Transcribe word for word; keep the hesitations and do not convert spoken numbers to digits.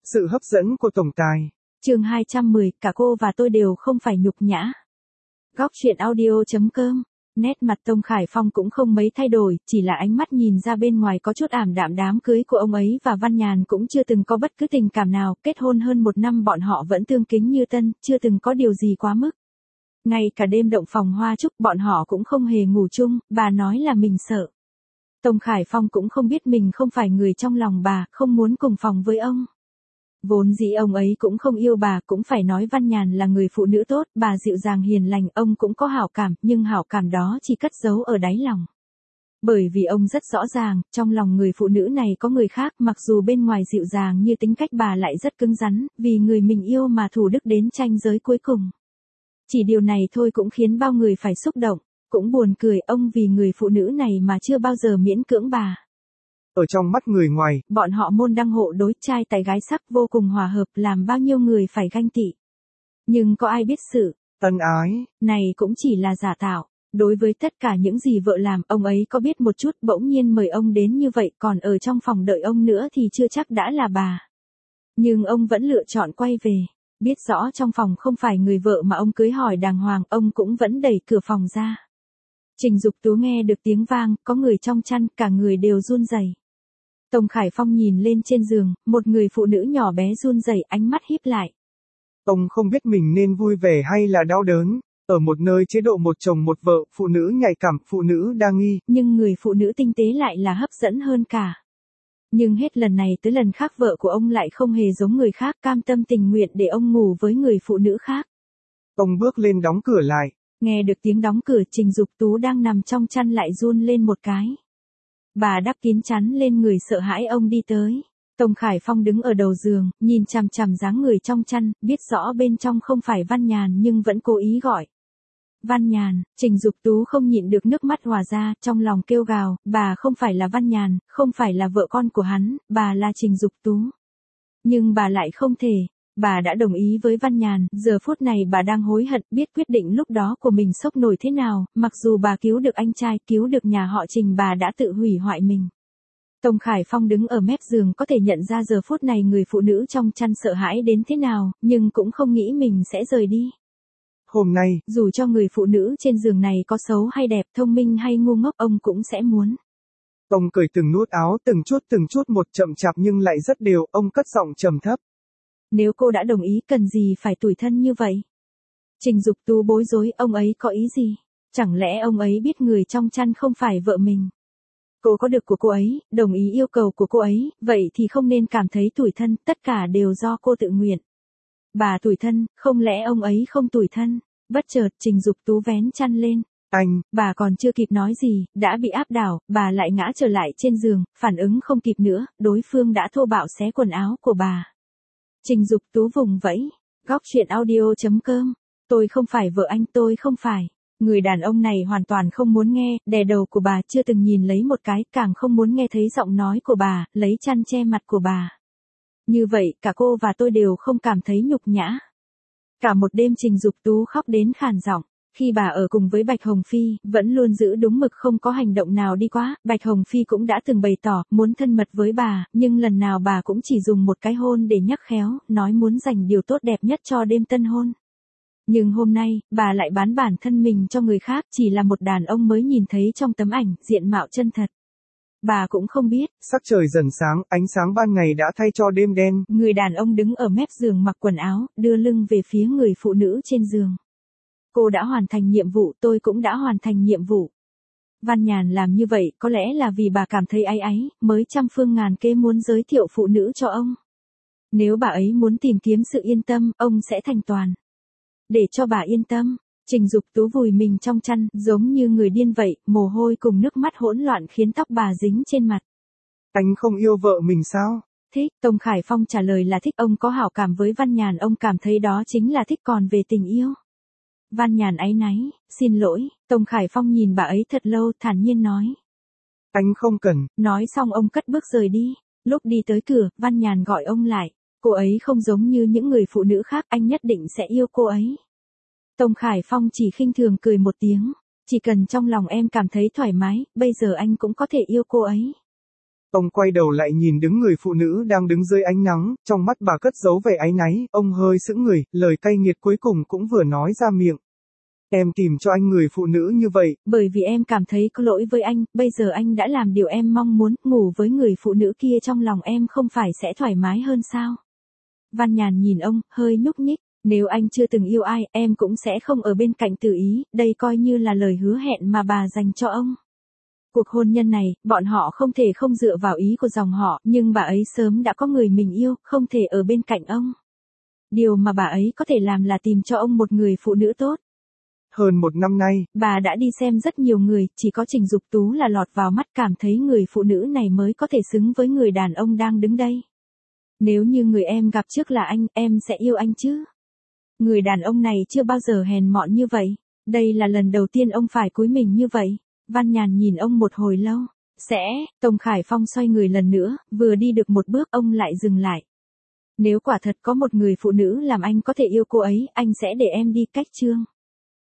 Sự hấp dẫn của tổng tài. Chương hai trăm mười, cả cô và tôi đều không phải nhục nhã. Góc truyện audio chấm com. Nét mặt Tông Khải Phong cũng không mấy thay đổi, chỉ là ánh mắt nhìn ra bên ngoài có chút ảm đạm. Đám cưới của ông ấy và Văn Nhàn cũng chưa từng có bất cứ tình cảm nào, kết hôn hơn một năm bọn họ vẫn tương kính như tân, chưa từng có điều gì quá mức. Ngay cả đêm động phòng hoa chúc bọn họ cũng không hề ngủ chung, bà nói là mình sợ. Tông Khải Phong cũng không biết mình không phải người trong lòng bà, không muốn cùng phòng với ông. Vốn dĩ ông ấy cũng không yêu bà, cũng phải nói Văn Nhàn là người phụ nữ tốt, bà dịu dàng hiền lành, ông cũng có hảo cảm, nhưng hảo cảm đó chỉ cất giấu ở đáy lòng. Bởi vì ông rất rõ ràng, trong lòng người phụ nữ này có người khác, mặc dù bên ngoài dịu dàng như tính cách bà lại rất cứng rắn, vì người mình yêu mà thủ đức đến ranh giới cuối cùng. Chỉ điều này thôi cũng khiến bao người phải xúc động, cũng buồn cười, ông vì người phụ nữ này mà chưa bao giờ miễn cưỡng bà. Ở trong mắt người ngoài, bọn họ môn đăng hộ đối, trai tài gái sắc vô cùng hòa hợp, làm bao nhiêu người phải ganh tị. Nhưng có ai biết sự ân ái này cũng chỉ là giả tạo. Đối với tất cả những gì vợ làm, ông ấy có biết một chút, bỗng nhiên mời ông đến như vậy, còn ở trong phòng đợi ông nữa thì chưa chắc đã là bà. Nhưng ông vẫn lựa chọn quay về. Biết rõ trong phòng không phải người vợ mà ông cưới hỏi đàng hoàng, ông cũng vẫn đẩy cửa phòng ra. Trình Dục Tú nghe được tiếng vang, có người trong chăn, cả người đều run rẩy. Tông Khải Phong nhìn lên trên giường, một người phụ nữ nhỏ bé run rẩy, ánh mắt híp lại. Ông không biết mình nên vui vẻ hay là đau đớn. Ở một nơi chế độ một chồng một vợ, phụ nữ nhạy cảm, phụ nữ đa nghi. Nhưng người phụ nữ tinh tế lại là hấp dẫn hơn cả. Nhưng hết lần này tới lần khác vợ của ông lại không hề giống người khác, cam tâm tình nguyện để ông ngủ với người phụ nữ khác. Ông bước lên đóng cửa lại. Nghe được tiếng đóng cửa, Trình Dục Tú đang nằm trong chăn lại run lên một cái. Bà đắp kín chắn lên người sợ hãi ông đi tới. Tông Khải Phong đứng ở đầu giường, nhìn chằm chằm dáng người trong chăn, biết rõ bên trong không phải Văn Nhàn nhưng vẫn cố ý gọi. Văn Nhàn, Trình Dục Tú không nhịn được nước mắt hòa ra, trong lòng kêu gào, bà không phải là Văn Nhàn, không phải là vợ con của hắn, bà là Trình Dục Tú. Nhưng bà lại không thể, bà đã đồng ý với Văn Nhàn, giờ phút này bà đang hối hận, biết quyết định lúc đó của mình sốc nổi thế nào, mặc dù bà cứu được anh trai, cứu được nhà họ Trình, bà đã tự hủy hoại mình. Tông Khải Phong đứng ở mép giường có thể nhận ra giờ phút này người phụ nữ trong chăn sợ hãi đến thế nào, nhưng cũng không nghĩ mình sẽ rời đi. Hôm nay, dù cho người phụ nữ trên giường này có xấu hay đẹp, thông minh hay ngu ngốc, ông cũng sẽ muốn. Ông cởi từng nút áo, từng chút từng chút một, chậm chạp nhưng lại rất đều, ông cất giọng trầm thấp. Nếu cô đã đồng ý, cần gì phải tủi thân như vậy? Trình Dục Tú bối rối, ông ấy có ý gì? Chẳng lẽ ông ấy biết người trong chăn không phải vợ mình? Cô có được của cô ấy, đồng ý yêu cầu của cô ấy, vậy thì không nên cảm thấy tủi thân, tất cả đều do cô tự nguyện. Bà tủi thân, không lẽ ông ấy không tủi thân? Bất chợt, Trình Dục Tú vén chăn lên. Anh, bà còn chưa kịp nói gì, đã bị áp đảo, bà lại ngã trở lại trên giường, phản ứng không kịp nữa, đối phương đã thô bạo xé quần áo của bà. Trình Dục Tú vùng vẫy. Góc truyện audio chấm com. Tôi không phải vợ anh, tôi không phải. Người đàn ông này hoàn toàn không muốn nghe, đè đầu của bà chưa từng nhìn lấy một cái, càng không muốn nghe thấy giọng nói của bà, lấy chăn che mặt của bà. Như vậy, cả cô và tôi đều không cảm thấy nhục nhã. Cả một đêm Trình Dục Tú khóc đến khàn giọng. Khi bà ở cùng với Bạch Hồng Phi, vẫn luôn giữ đúng mực, không có hành động nào đi quá, Bạch Hồng Phi cũng đã từng bày tỏ, muốn thân mật với bà, nhưng lần nào bà cũng chỉ dùng một cái hôn để nhắc khéo, nói muốn dành điều tốt đẹp nhất cho đêm tân hôn. Nhưng hôm nay, bà lại bán bản thân mình cho người khác, chỉ là một đàn ông mới nhìn thấy trong tấm ảnh, diện mạo chân thật. Bà cũng không biết. Sắc trời dần sáng, ánh sáng ban ngày đã thay cho đêm đen. Người đàn ông đứng ở mép giường mặc quần áo, đưa lưng về phía người phụ nữ trên giường. Cô đã hoàn thành nhiệm vụ, tôi cũng đã hoàn thành nhiệm vụ. Văn Nhàn làm như vậy, có lẽ là vì bà cảm thấy áy áy, mới trăm phương ngàn kế muốn giới thiệu phụ nữ cho ông. Nếu bà ấy muốn tìm kiếm sự yên tâm, ông sẽ thành toàn. Để cho bà yên tâm, Trình Dục Tú vùi mình trong chăn, giống như người điên vậy, mồ hôi cùng nước mắt hỗn loạn khiến tóc bà dính trên mặt. Anh không yêu vợ mình sao? Thích, Tông Khải Phong trả lời là thích, ông có hảo cảm với Văn Nhàn, ông cảm thấy đó chính là thích, còn về tình yêu. Văn Nhàn áy náy, xin lỗi, Tông Khải Phong nhìn bà ấy thật lâu, thản nhiên nói. Anh không cần. Nói xong ông cất bước rời đi. Lúc đi tới cửa, Văn Nhàn gọi ông lại. Cô ấy không giống như những người phụ nữ khác, anh nhất định sẽ yêu cô ấy. Tông Khải Phong chỉ khinh thường cười một tiếng. Chỉ cần trong lòng em cảm thấy thoải mái, bây giờ anh cũng có thể yêu cô ấy. Ông quay đầu lại nhìn đứng người phụ nữ đang đứng dưới ánh nắng, trong mắt bà cất giấu vẻ áy náy, ông hơi sững người, lời cay nghiệt cuối cùng cũng vừa nói ra miệng. Em tìm cho anh người phụ nữ như vậy. Bởi vì em cảm thấy có lỗi với anh, bây giờ anh đã làm điều em mong muốn, ngủ với người phụ nữ kia trong lòng em không phải sẽ thoải mái hơn sao? Văn Nhàn nhìn ông, hơi nhúc nhích, nếu anh chưa từng yêu ai, em cũng sẽ không ở bên cạnh Từ Ý, đây coi như là lời hứa hẹn mà bà dành cho ông. Cuộc hôn nhân này, bọn họ không thể không dựa vào ý của dòng họ, nhưng bà ấy sớm đã có người mình yêu, không thể ở bên cạnh ông. Điều mà bà ấy có thể làm là tìm cho ông một người phụ nữ tốt. Hơn một năm nay, bà đã đi xem rất nhiều người, chỉ có Trình Dục Tú là lọt vào mắt cảm thấy người phụ nữ này mới có thể xứng với người đàn ông đang đứng đây. Nếu như người em gặp trước là anh, em sẽ yêu anh chứ? Người đàn ông này chưa bao giờ hèn mọn như vậy. Đây là lần đầu tiên ông phải cúi mình như vậy. Văn Nhàn nhìn ông một hồi lâu. Sẽ, Tông Khải Phong xoay người lần nữa, vừa đi được một bước ông lại dừng lại. Nếu quả thật có một người phụ nữ làm anh có thể yêu cô ấy, anh sẽ để em đi cách Trương.